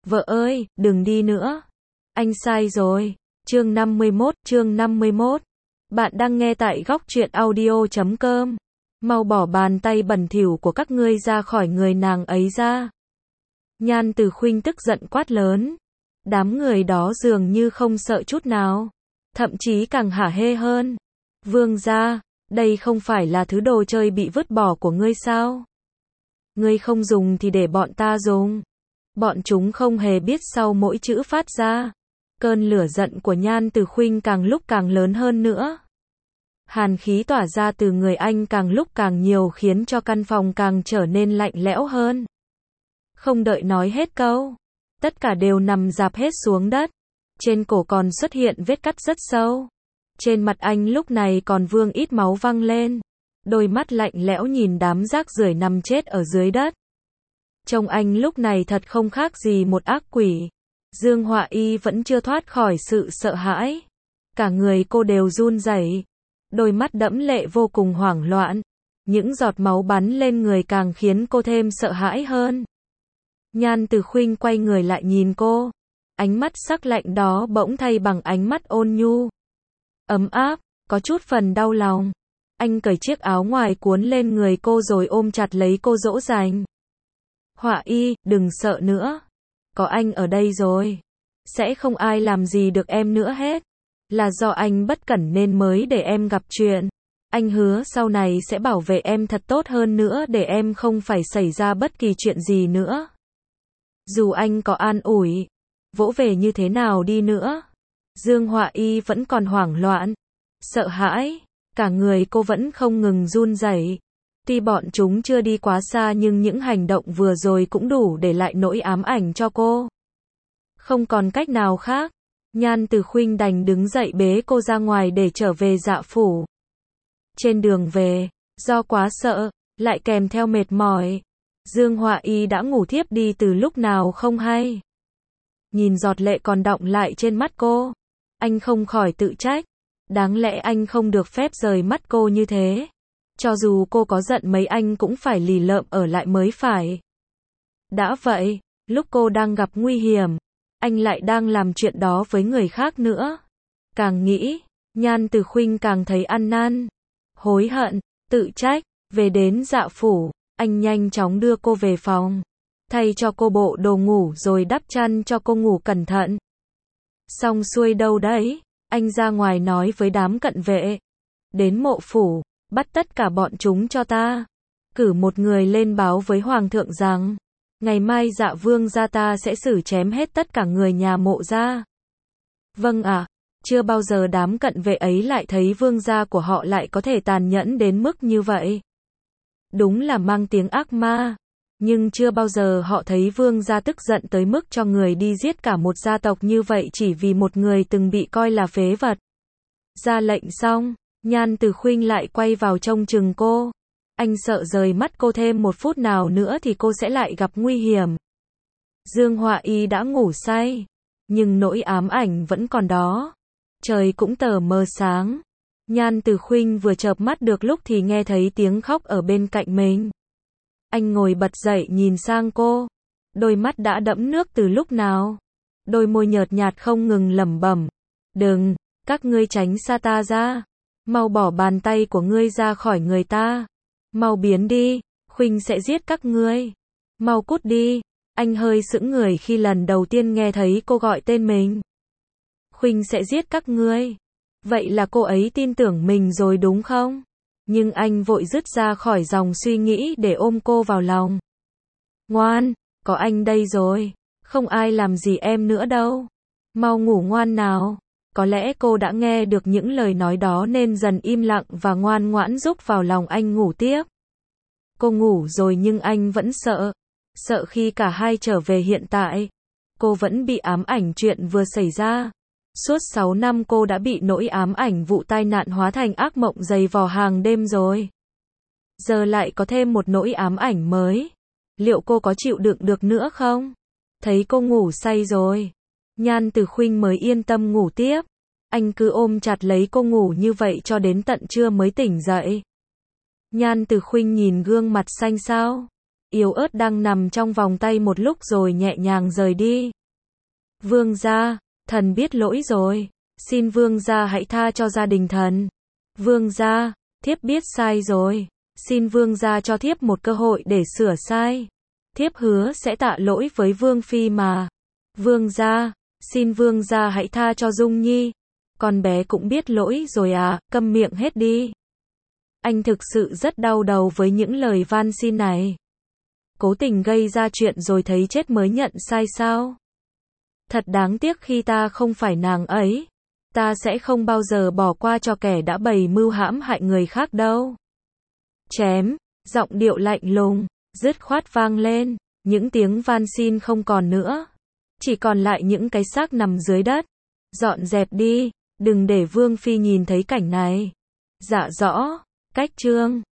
Vợ ơi, đừng đi nữa. Anh sai rồi. Chương 51. Bạn đang nghe tại góc truyện audio.com. Mau bỏ bàn tay bẩn thỉu của các ngươi ra khỏi người nàng ấy ra. Nhan Từ Khuynh tức giận quát lớn. Đám người đó dường như không sợ chút nào. Thậm chí càng hả hê hơn. Vương gia, đây không phải là thứ đồ chơi bị vứt bỏ của ngươi sao? Ngươi không dùng thì để bọn ta dùng. Bọn chúng không hề biết sau mỗi chữ phát ra. Cơn lửa giận của Nhan Từ Khuynh càng lúc càng lớn hơn nữa. Hàn khí tỏa ra từ người anh càng lúc càng nhiều khiến cho căn phòng càng trở nên lạnh lẽo hơn. Không đợi nói hết câu, tất cả đều nằm rạp hết xuống đất. Trên cổ còn xuất hiện vết cắt rất sâu. Trên mặt anh lúc này còn vương ít máu văng lên. Đôi mắt lạnh lẽo nhìn đám rác rưởi nằm chết ở dưới đất. Trông anh lúc này thật không khác gì một ác quỷ. Dương Họa Y vẫn chưa thoát khỏi sự sợ hãi. Cả người cô đều run rẩy. Đôi mắt đẫm lệ vô cùng hoảng loạn. Những giọt máu bắn lên người càng khiến cô thêm sợ hãi hơn. Nhan Từ Khuynh quay người lại nhìn cô. Ánh mắt sắc lạnh đó bỗng thay bằng ánh mắt ôn nhu. Ấm áp, có chút phần đau lòng. Anh cởi chiếc áo ngoài cuốn lên người cô rồi ôm chặt lấy cô dỗ dành. Họa Y, đừng sợ nữa. Có anh ở đây rồi. Sẽ không ai làm gì được em nữa hết. Là do anh bất cẩn nên mới để em gặp chuyện. Anh hứa sau này sẽ bảo vệ em thật tốt hơn nữa để em không phải xảy ra bất kỳ chuyện gì nữa. Dù anh có an ủi, vỗ về như thế nào đi nữa. Dương Họa Y vẫn còn hoảng loạn, sợ hãi. Cả người cô vẫn không ngừng run rẩy. Tuy bọn chúng chưa đi quá xa nhưng những hành động vừa rồi cũng đủ để lại nỗi ám ảnh cho cô. Không còn cách nào khác, Nhan Từ Khuynh đành đứng dậy bế cô ra ngoài để trở về Dạ phủ. Trên đường về, do quá sợ, lại kèm theo mệt mỏi, Dương Họa Y đã ngủ thiếp đi từ lúc nào không hay. Nhìn giọt lệ còn đọng lại trên mắt cô, anh không khỏi tự trách. Đáng lẽ anh không được phép rời mắt cô như thế. Cho dù cô có giận mấy anh cũng phải lì lợm ở lại mới phải. Đã vậy, lúc cô đang gặp nguy hiểm, anh lại đang làm chuyện đó với người khác nữa. Càng nghĩ, Nhan Từ Khuynh càng thấy ăn năn, hối hận, tự trách. Về đến Dạ phủ, anh nhanh chóng đưa cô về phòng, thay cho cô bộ đồ ngủ rồi đắp chăn cho cô ngủ cẩn thận. Xong xuôi đâu đấy, anh ra ngoài nói với đám cận vệ. Đến mộ phủ, bắt tất cả bọn chúng cho ta. Cử một người lên báo với hoàng thượng rằng, ngày mai Dạ vương gia ta sẽ xử chém hết tất cả người nhà mộ ra. Vâng ạ, chưa bao giờ đám cận vệ ấy lại thấy vương gia của họ lại có thể tàn nhẫn đến mức như vậy. Đúng là mang tiếng ác ma. Nhưng chưa bao giờ họ thấy vương gia tức giận tới mức cho người đi giết cả một gia tộc như vậy chỉ vì một người từng bị coi là phế vật. Ra lệnh xong, Nhan Từ Khuynh lại quay vào trông chừng cô. Anh sợ rời mắt cô thêm một phút nào nữa thì cô sẽ lại gặp nguy hiểm. Dương Họa Y đã ngủ say, nhưng nỗi ám ảnh vẫn còn đó. Trời cũng tờ mờ sáng. Nhan Từ Khuynh vừa chợp mắt được lúc thì nghe thấy tiếng khóc ở bên cạnh mình. Anh ngồi bật dậy nhìn sang cô. Đôi mắt đã đẫm nước từ lúc nào. Đôi môi nhợt nhạt không ngừng lẩm bẩm. Đừng, các ngươi tránh xa ta ra. Mau bỏ bàn tay của ngươi ra khỏi người ta. Mau biến đi, Khuynh sẽ giết các ngươi. Mau cút đi. Anh hơi sững người khi lần đầu tiên nghe thấy cô gọi tên mình. Khuynh sẽ giết các ngươi. Vậy là cô ấy tin tưởng mình rồi đúng không? Nhưng anh vội dứt ra khỏi dòng suy nghĩ để ôm cô vào lòng. Ngoan, có anh đây rồi. Không ai làm gì em nữa đâu. Mau ngủ ngoan nào. Có lẽ cô đã nghe được những lời nói đó nên dần im lặng và ngoan ngoãn rúc vào lòng anh ngủ tiếp. Cô ngủ rồi nhưng anh vẫn sợ. Sợ khi cả hai trở về hiện tại. Cô vẫn bị ám ảnh chuyện vừa xảy ra. Suốt 6 năm cô đã bị nỗi ám ảnh vụ tai nạn hóa thành ác mộng dày vò hàng đêm rồi. Giờ lại có thêm một nỗi ám ảnh mới. Liệu cô có chịu đựng được nữa không? Thấy cô ngủ say rồi, Nhan Từ Khuynh mới yên tâm ngủ tiếp. Anh cứ ôm chặt lấy cô ngủ như vậy cho đến tận trưa mới tỉnh dậy. Nhan Từ Khuynh nhìn gương mặt xanh xao, yếu ớt đang nằm trong vòng tay một lúc rồi nhẹ nhàng rời đi. Vương gia, thần biết lỗi rồi. Xin vương gia hãy tha cho gia đình thần. Vương gia, thiếp biết sai rồi. Xin vương gia cho thiếp một cơ hội để sửa sai. Thiếp hứa sẽ tạ lỗi với vương phi mà. Vương gia, xin vương gia hãy tha cho Dung Nhi. Con bé cũng biết lỗi rồi à, câm miệng hết đi. Anh thực sự rất đau đầu với những lời van xin này. Cố tình gây ra chuyện rồi thấy chết mới nhận sai sao? Thật đáng tiếc khi ta không phải nàng ấy. Ta sẽ không bao giờ bỏ qua cho kẻ đã bày mưu hãm hại người khác đâu. Chém, giọng điệu lạnh lùng, dứt khoát vang lên, những tiếng van xin không còn nữa. Chỉ còn lại những cái xác nằm dưới đất. Dọn dẹp đi, đừng để Vương Phi nhìn thấy cảnh này. Dạ rõ, cách chương